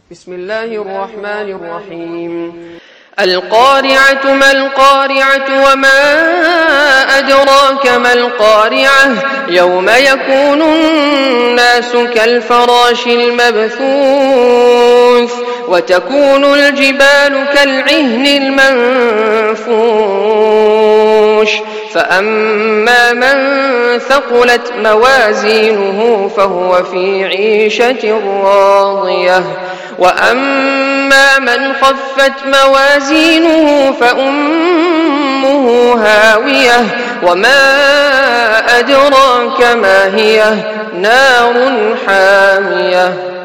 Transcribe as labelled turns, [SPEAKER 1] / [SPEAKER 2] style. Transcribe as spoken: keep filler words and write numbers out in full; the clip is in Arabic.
[SPEAKER 1] بسم الله الرحمن الرحيم القارعة ما القارعة وما أدراك ما القارعة يوم يكون الناس كالفراش المبثوث وتكون الجبال كالعهن المنفوش فأما من ثقلت موازينه فهو في عيشة راضية وأما من خفت موازينه فأمه هاوية وما أدراك ما هي نار حامية